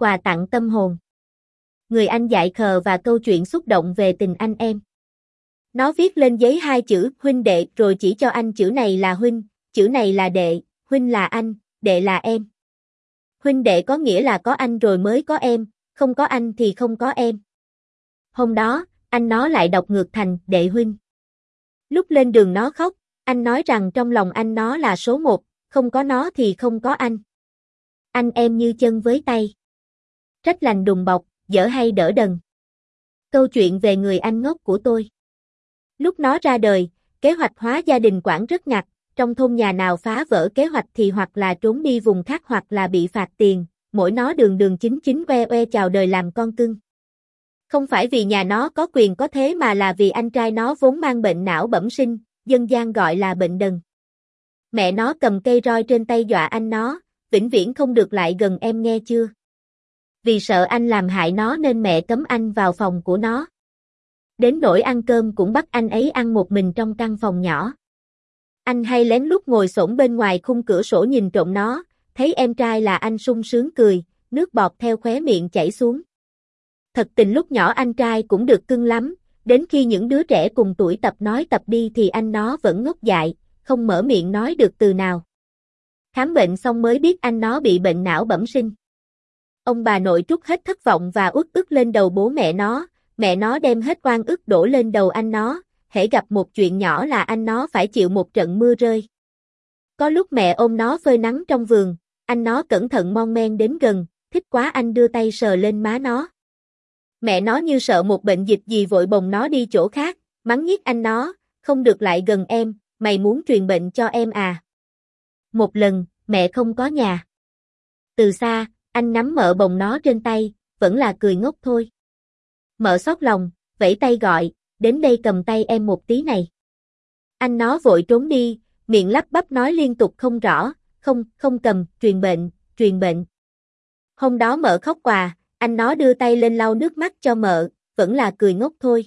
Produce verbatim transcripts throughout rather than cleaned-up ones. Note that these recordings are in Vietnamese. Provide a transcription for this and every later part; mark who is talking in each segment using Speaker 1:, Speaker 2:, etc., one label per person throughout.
Speaker 1: quà tặng tâm hồn. Người anh dại khờ và câu chuyện xúc động về tình anh em. Nó viết lên giấy hai chữ huynh đệ rồi chỉ cho anh chữ này là huynh, chữ này là đệ, huynh là anh, đệ là em. Huynh đệ có nghĩa là có anh rồi mới có em, không có anh thì không có em. Hôm đó, anh nó lại đọc ngược thành đệ huynh. Lúc lên đường nó khóc, anh nói rằng trong lòng anh nó là số một, không có nó thì không có anh. Anh em như chân với tay. Trách lành đùm bọc, dở hay đỡ đần. Câu chuyện về người anh ngốc của tôi. Lúc nó ra đời, kế hoạch hóa gia đình Quảng rất ngặt, trong thôn nhà nào phá vỡ kế hoạch thì hoặc là trốn đi vùng khác hoặc là bị phạt tiền, mỗi nó đường đường chính chính oe oe chào đời làm con cưng. Không phải vì nhà nó có quyền có thế mà là vì anh trai nó vốn mang bệnh não bẩm sinh, dân gian gọi là bệnh đần. Mẹ nó cầm cây roi trên tay dọa anh nó, vĩnh viễn không được lại gần em nghe chưa. Vì sợ anh làm hại nó nên mẹ cấm anh vào phòng của nó. Đến nỗi ăn cơm cũng bắt anh ấy ăn một mình trong căn phòng nhỏ. Anh hay lén lút ngồi xổm bên ngoài khung cửa sổ nhìn trộm nó, thấy em trai là anh sung sướng cười, nước bọt theo khóe miệng chảy xuống. Thật tình lúc nhỏ anh trai cũng được cưng lắm, đến khi những đứa trẻ cùng tuổi tập nói tập đi thì anh nó vẫn ngốc dại, không mở miệng nói được từ nào. Khám bệnh xong mới biết anh nó bị bệnh não bẩm sinh. Ông bà nội trút hết thất vọng và uất ức lên đầu bố mẹ nó, mẹ nó đem hết oan ức đổ lên đầu anh nó, hễ gặp một chuyện nhỏ là anh nó phải chịu một trận mưa rơi. Có lúc mẹ ôm nó phơi nắng trong vườn, anh nó cẩn thận mon men đến gần, thích quá anh đưa tay sờ lên má nó. Mẹ nó như sợ một bệnh dịch gì vội bồng nó đi chỗ khác, mắng nhiếc anh nó, không được lại gần em, mày muốn truyền bệnh cho em à. Một lần, mẹ không có nhà. Từ xa, anh nắm mợ bồng nó trên tay, vẫn là cười ngốc thôi. Mợ xót lòng, vẫy tay gọi, đến đây cầm tay em một tí này. Anh nó vội trốn đi, miệng lắp bắp nói liên tục không rõ, không, không cầm, truyền bệnh, truyền bệnh. Hôm đó mợ khóc quà, anh nó đưa tay lên lau nước mắt cho mợ, vẫn là cười ngốc thôi.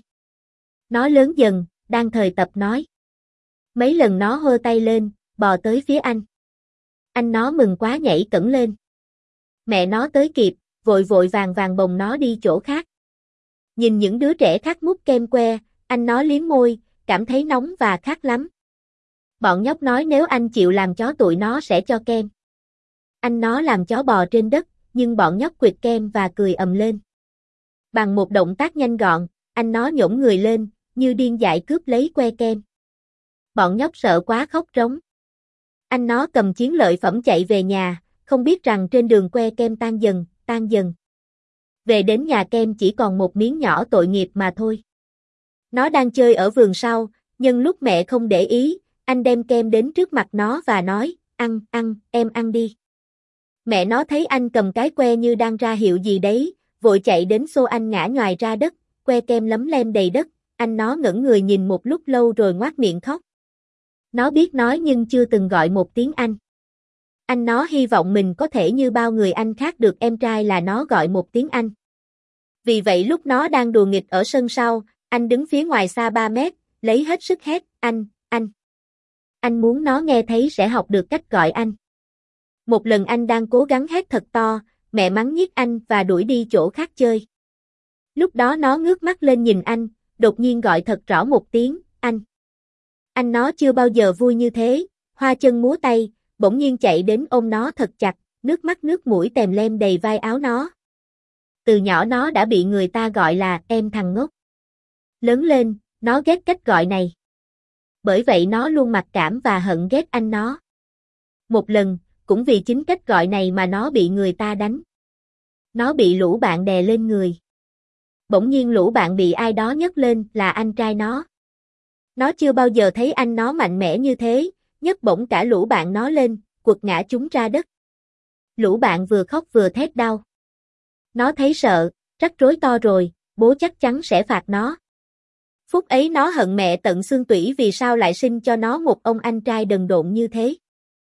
Speaker 1: Nó lớn dần, đang thời tập nói. Mấy lần nó hơ tay lên, bò tới phía anh. Anh nó mừng quá nhảy cẫng lên. Mẹ nó tới kịp, vội vội vàng vàng bồng nó đi chỗ khác. Nhìn những đứa trẻ khác mút kem que, anh nó liếm môi, cảm thấy nóng và khát lắm. Bọn nhóc nói nếu anh chịu làm chó tụi nó sẽ cho kem. Anh nó làm chó bò trên đất, nhưng bọn nhóc quệt kem và cười ầm lên. Bằng một động tác nhanh gọn, anh nó nhổm người lên, như điên dại cướp lấy que kem. Bọn nhóc sợ quá khóc rống. Anh nó cầm chiến lợi phẩm chạy về nhà, không biết rằng trên đường que kem tan dần, tan dần. Về đến nhà kem chỉ còn một miếng nhỏ tội nghiệp mà thôi. Nó đang chơi ở vườn sau, nhưng lúc mẹ không để ý, anh đem kem đến trước mặt nó và nói, ăn, ăn, em ăn đi. Mẹ nó thấy anh cầm cái que như đang ra hiệu gì đấy, vội chạy đến xô anh ngã nhoài ra đất, que kem lấm lem đầy đất, anh nó ngẩn người nhìn một lúc lâu rồi ngoác miệng khóc. Nó biết nói nhưng chưa từng gọi một tiếng anh. Anh nó hy vọng mình có thể như bao người anh khác được em trai là nó gọi một tiếng anh. Vì vậy lúc nó đang đùa nghịch ở sân sau, anh đứng phía ngoài xa ba mét, lấy hết sức hét, anh, anh. Anh muốn nó nghe thấy sẽ học được cách gọi anh. Một lần anh đang cố gắng hét thật to, mẹ mắng nhiếc anh và đuổi đi chỗ khác chơi. Lúc đó nó ngước mắt lên nhìn anh, đột nhiên gọi thật rõ một tiếng, anh. Anh nó chưa bao giờ vui như thế, hoa chân múa tay, bỗng nhiên chạy đến ôm nó thật chặt, nước mắt nước mũi tèm lem đầy vai áo nó. Từ nhỏ nó đã bị người ta gọi là em thằng ngốc. Lớn lên, nó ghét cách gọi này. Bởi vậy nó luôn mặc cảm và hận ghét anh nó. Một lần, cũng vì chính cách gọi này mà nó bị người ta đánh. Nó bị lũ bạn đè lên người. Bỗng nhiên lũ bạn bị ai đó nhấc lên là anh trai nó. Nó chưa bao giờ thấy anh nó mạnh mẽ như thế, nhấc bổng cả lũ bạn nó lên, quật ngã chúng ra đất. Lũ bạn vừa khóc vừa thét đau. Nó thấy sợ, rắc rối to rồi, bố chắc chắn sẽ phạt nó. Phút ấy nó hận mẹ tận xương tủy vì sao lại sinh cho nó một ông anh trai đần độn như thế.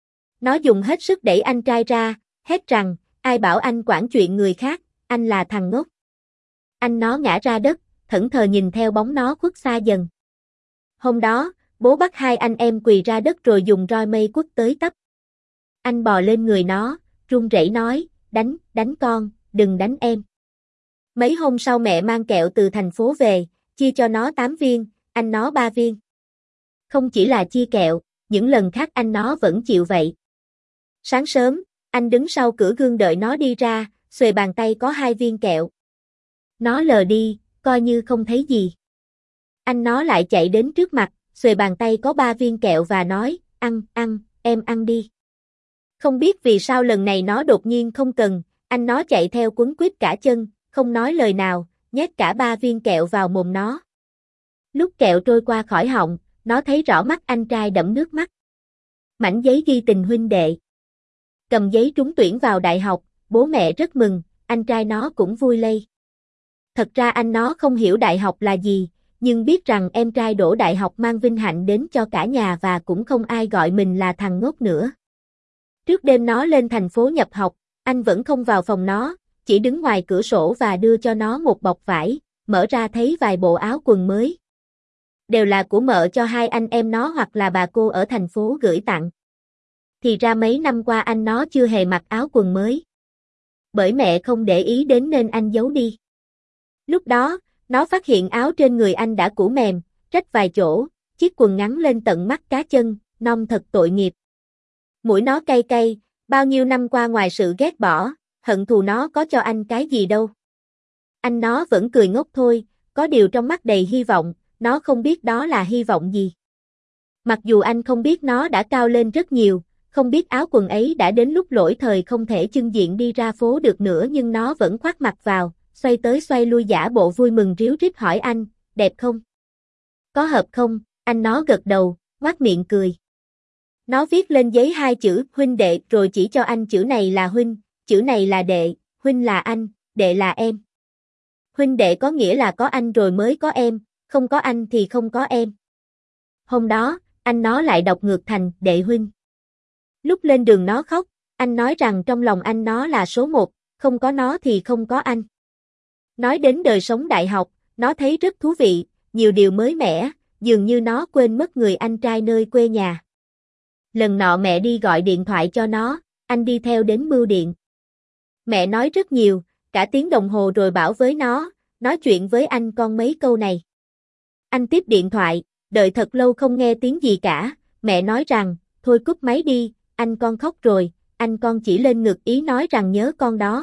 Speaker 1: Nó dùng hết sức đẩy anh trai ra, hét rằng, ai bảo anh quản chuyện người khác, anh là thằng ngốc. Anh nó ngã ra đất, thẫn thờ nhìn theo bóng nó khuất xa dần. Hôm đó, bố bắt hai anh em quỳ ra đất rồi dùng roi mây quất tới tấp. Anh bò lên người nó, run rẩy nói, đánh, đánh con, đừng đánh em. Mấy hôm sau mẹ mang kẹo từ thành phố về, chia cho nó tám viên, anh nó ba viên. Không chỉ là chia kẹo, những lần khác anh nó vẫn chịu vậy. Sáng sớm, anh đứng sau cửa gương đợi nó đi ra, xuề bàn tay có hai viên kẹo. Nó lờ đi, coi như không thấy gì. Anh nó lại chạy đến trước mặt, xuề bàn tay có ba viên kẹo và nói, ăn, ăn, em ăn đi. Không biết vì sao lần này nó đột nhiên không cần, anh nó chạy theo quấn quýt cả chân, không nói lời nào, nhét cả ba viên kẹo vào mồm nó. Lúc kẹo trôi qua khỏi họng, nó thấy rõ mắt anh trai đẫm nước mắt. Mảnh giấy ghi tình huynh đệ. Cầm giấy trúng tuyển vào đại học, bố mẹ rất mừng, anh trai nó cũng vui lây. Thật ra anh nó không hiểu đại học là gì, nhưng biết rằng em trai đỗ đại học mang vinh hạnh đến cho cả nhà và cũng không ai gọi mình là thằng ngốc nữa. Trước đêm nó lên thành phố nhập học, anh vẫn không vào phòng nó, chỉ đứng ngoài cửa sổ và đưa cho nó một bọc vải, mở ra thấy vài bộ áo quần mới. Đều là của mợ cho hai anh em nó hoặc là bà cô ở thành phố gửi tặng. Thì ra mấy năm qua anh nó chưa hề mặc áo quần mới. Bởi mẹ không để ý đến nên anh giấu đi. Lúc đó, nó phát hiện áo trên người anh đã cũ mềm, rách vài chỗ, chiếc quần ngắn lên tận mắt cá chân, non thật tội nghiệp. Mũi nó cay cay, bao nhiêu năm qua ngoài sự ghét bỏ, hận thù nó có cho anh cái gì đâu. Anh nó vẫn cười ngốc thôi, có điều trong mắt đầy hy vọng, nó không biết đó là hy vọng gì. Mặc dù anh không biết nó đã cao lên rất nhiều, không biết áo quần ấy đã đến lúc lỗi thời không thể chưng diện đi ra phố được nữa nhưng nó vẫn khoác mặt vào, xoay tới xoay lui giả bộ vui mừng ríu rít hỏi anh, đẹp không? Có hợp không? Anh nó gật đầu, ngoác miệng cười. Nó viết lên giấy hai chữ huynh đệ rồi chỉ cho anh chữ này là huynh, chữ này là đệ, huynh là anh, đệ là em. Huynh đệ có nghĩa là có anh rồi mới có em, không có anh thì không có em. Hôm đó, anh nó lại đọc ngược thành đệ huynh. Lúc lên đường nó khóc, anh nói rằng trong lòng anh nó là số một, không có nó thì không có anh. Nói đến đời sống đại học, nó thấy rất thú vị, nhiều điều mới mẻ, dường như nó quên mất người anh trai nơi quê nhà. Lần nọ mẹ đi gọi điện thoại cho nó, anh đi theo đến bưu điện. Mẹ nói rất nhiều, cả tiếng đồng hồ rồi bảo với nó, nói chuyện với anh con mấy câu này. Anh tiếp điện thoại, đợi thật lâu không nghe tiếng gì cả, mẹ nói rằng, thôi cúp máy đi, anh con khóc rồi, anh con chỉ lên ngực ý nói rằng nhớ con đó.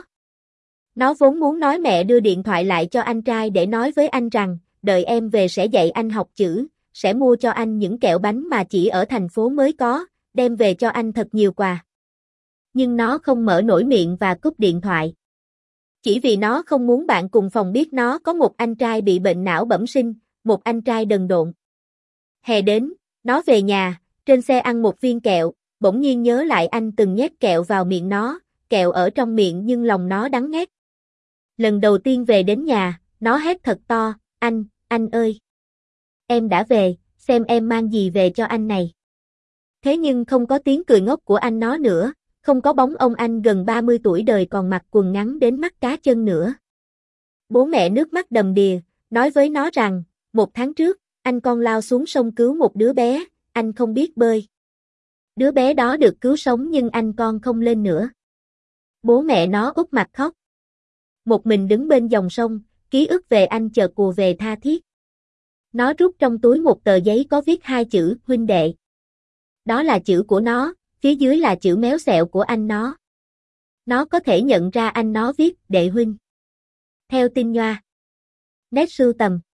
Speaker 1: Nó vốn muốn nói mẹ đưa điện thoại lại cho anh trai để nói với anh rằng, đợi em về sẽ dạy anh học chữ, sẽ mua cho anh những kẹo bánh mà chỉ ở thành phố mới có, đem về cho anh thật nhiều quà. Nhưng nó không mở nổi miệng và cúp điện thoại. Chỉ vì nó không muốn bạn cùng phòng biết nó có một anh trai bị bệnh não bẩm sinh, một anh trai đần độn. Hè đến, nó về nhà, trên xe ăn một viên kẹo, bỗng nhiên nhớ lại anh từng nhét kẹo vào miệng nó, kẹo ở trong miệng nhưng lòng nó đắng ngắt. Lần đầu tiên về đến nhà, nó hét thật to, anh, anh ơi! Em đã về, xem em mang gì về cho anh này. Thế nhưng không có tiếng cười ngốc của anh nó nữa, không có bóng ông anh gần ba mươi tuổi đời còn mặc quần ngắn đến mắt cá chân nữa. Bố mẹ nước mắt đầm đìa, nói với nó rằng, một tháng trước, anh con lao xuống sông cứu một đứa bé, anh không biết bơi. Đứa bé đó được cứu sống nhưng anh con không lên nữa. Bố mẹ nó úp mặt khóc. Một mình đứng bên dòng sông, ký ức về anh chợt ùa về tha thiết. Nó rút trong túi một tờ giấy có viết hai chữ huynh đệ. Đó là chữ của nó, phía dưới là chữ méo xẹo của anh nó. Nó có thể nhận ra anh nó viết đệ huynh. Theo tin nhoa. Nét sưu tầm.